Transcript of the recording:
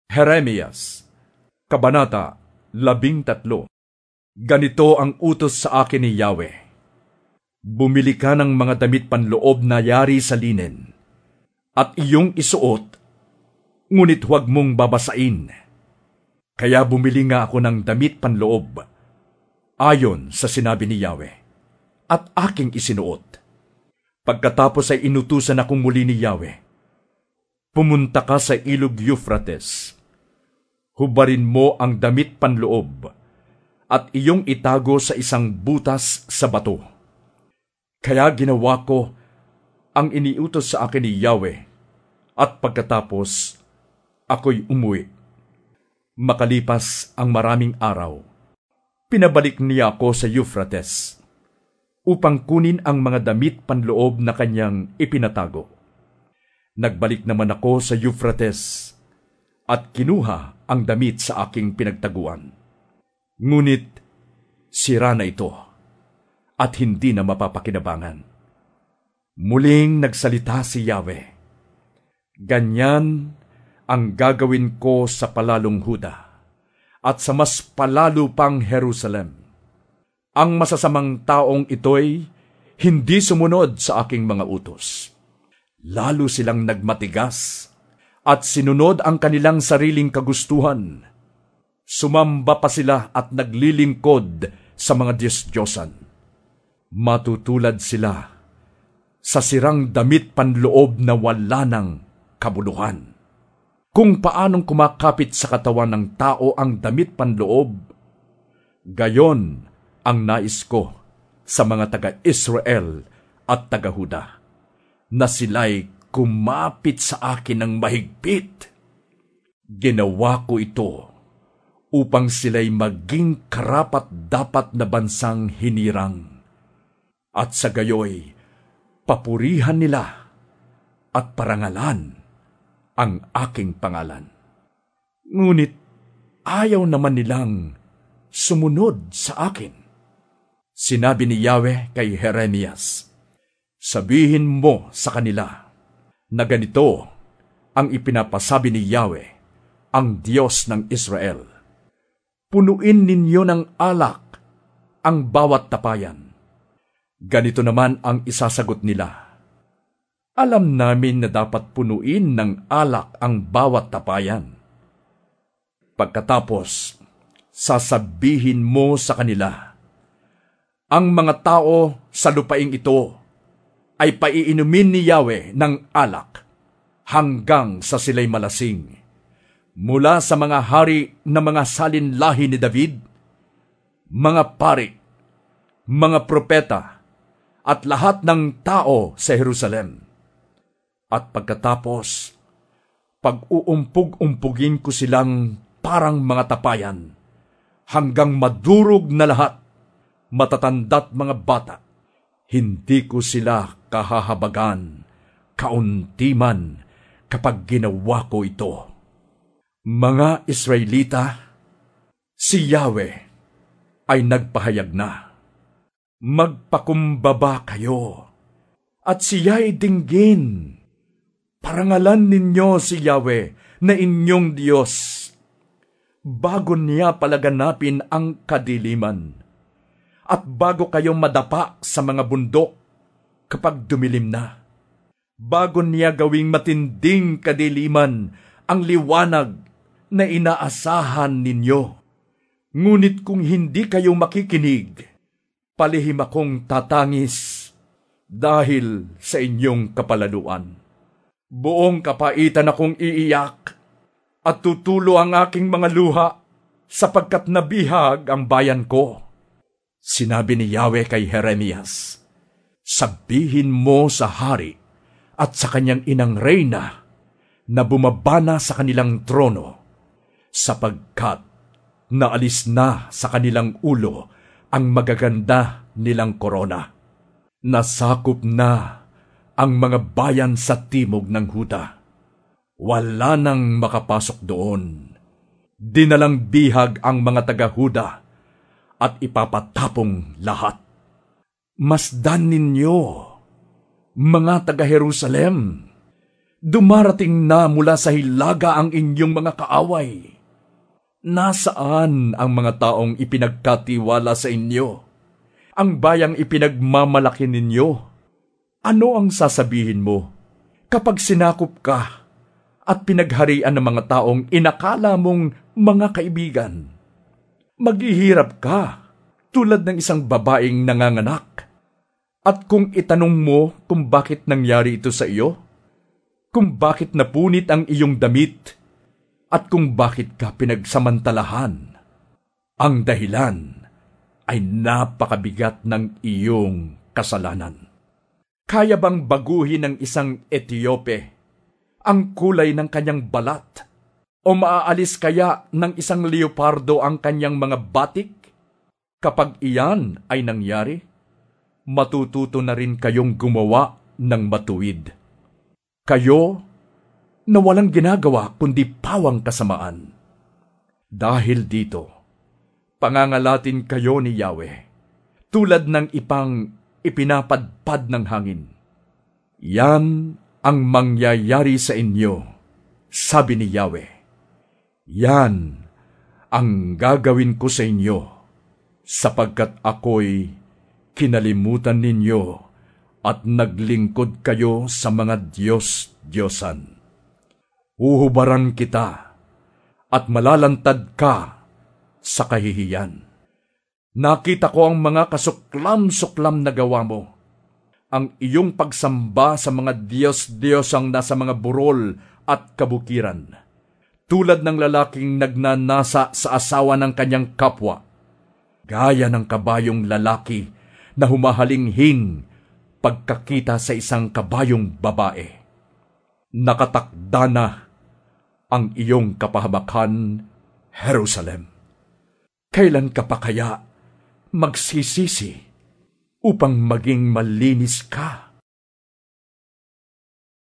Jeremias, Kabanata 13. Ganito ang utos sa akin ni Yahweh. Bumili ka ng mga damit panloob na yari sa linen, at iyong isuot, ngunit huwag mong babasain. Kaya bumili nga ako ng damit panloob, ayon sa sinabi ni Yahweh, at aking isinuot. Pagkatapos ay inutusan akong muli ni Yahweh, pumunta ka sa ilog Euphrates. Hubarin mo ang damit panloob at iyong itago sa isang butas sa bato. Kaya ginawa ko ang iniutos sa akin ni Yahweh, at pagkatapos ako'y umuwi. Makalipas ang maraming araw, pinabalik niya ako sa Euphrates upang kunin ang mga damit panloob na kanyang ipinatago. Nagbalik naman ako sa Euphrates at kinuha ang damit sa aking pinagtaguan. Ngunit sira na ito at hindi na mapapakinabangan. Muling nagsalita si Yahweh, ganyan ang gagawin ko sa palalong Huda at sa mas palalo pang Jerusalem. Ang masasamang taong ito'y hindi sumunod sa aking mga utos. Lalo silang nagmatigas at sinunod ang kanilang sariling kagustuhan. Sumamba pa sila at naglilingkod sa mga Diyos-Diyosan. Matutulad sila sa sirang damit panloob na wala ng kabuluhan. Kung paanong kumakapit sa katawan ng tao ang damit panloob, gayon ang nais ko sa mga taga-Israel at taga-Huda, na sila'y kumapit sa akin ng mahigpit. Ginawa ko ito upang sila'y maging karapat-dapat na bansang hinirang, at sa gayoy papurihan nila at parangalan ang aking pangalan. Ngunit ayaw naman nilang sumunod sa akin. Sinabi ni Yahweh kay Jeremias, sabihin mo sa kanila na ganito ang ipinapasabi ni Yahweh, ang Diyos ng Israel. Punuin ninyo ng alak ang bawat tapayan. Ganito naman ang isasagot nila. Alam namin na dapat punuin ng alak ang bawat tapayan. Pagkatapos, sasabihin mo sa kanila, ang mga tao sa lupaing ito ay paiinumin ni Yahweh ng alak hanggang sa sila'y malasing. Mula sa mga hari na mga salinlahi ni David, mga pari, mga propeta, at lahat ng tao sa Jerusalem. At pagkatapos, pag-uumpog-umpugin ko silang parang mga tapayan, hanggang madurog na lahat, matatanda't mga bata. Hindi ko sila kahahabagan, kaunti man kapag ginawa ko ito. Mga Israelita, si Yahweh ay nagpahayag na. Magpakumbaba kayo, at siya'y dinggin. Parangalan ninyo si Yahweh na inyong Diyos, bago niya palaganapin ang kadiliman, at bago kayo madapa sa mga bundok kapag dumilim na, bago niya gawing matinding kadiliman ang liwanag na inaasahan ninyo. Ngunit kung hindi kayo makikinig, palihim akong tatangis dahil sa inyong kapalaluan. Buong kapaitan akong iiyak at tutulo ang aking mga luha sapagkat nabihag ang bayan ko. Sinabi ni Yahweh kay Jeremias, sabihin mo sa hari at sa kanyang inang reyna na bumabana sa kanilang trono, sapagkat naalis na sa kanilang ulo ang magaganda nilang korona. Nasakop na ang mga bayan sa timog ng Huda. Wala nang makapasok doon. Dinalang bihag ang mga taga-Huda at ipapatapong lahat. Masdan ninyo, mga taga-Jerusalem, Dumarating na mula sa hilaga ang inyong mga kaaway. Nasaan ang mga taong ipinagkatiwala sa inyo? Ang bayang ipinagmamalaki ninyo? Ano ang sasabihin mo kapag sinakop ka at pinagharian ng mga taong inakala mong mga kaibigan? Maghihirap ka tulad ng isang babaeng nanganganak. At kung itanong mo kung bakit nangyari ito sa iyo, kung bakit napunit ang iyong damit, at kung bakit ka pinagsamantalahan, ang dahilan ay napakabigat ng iyong kasalanan. Kaya bang baguhin ng isang Etiope ang kulay ng kanyang balat? O maaalis kaya ng isang leopardo ang kanyang mga batik? Kapag iyan ay nangyari, matututo na rin kayong gumawa ng matuwid. Kayo na walang ginagawa kundi pawang kasamaan. Dahil dito, pangangalatin kayo ni Yahweh, tulad ng ipang ipinapadpad ng hangin. Yan ang mangyayari sa inyo, sabi ni Yahweh. Yan ang gagawin ko sa inyo, sapagkat ako'y kinalimutan ninyo at naglingkod kayo sa mga Diyos-Diyosan. Uhubaran kita at malalantad ka sa kahihiyan. Nakita ko ang mga kasuklam-suklam na gawa mo, ang iyong pagsamba sa mga Diyos-Diyosang nasa mga burol at kabukiran, tulad ng lalaking nagnanasa sa asawa ng kanyang kapwa, gaya ng kabayong lalaki na humahalinghing pagkakita sa isang kabayong babae. Nakatakda na ang iyong kapahamakan, Jerusalem. Kailan ka pa kaya magsisisi upang maging malinis ka?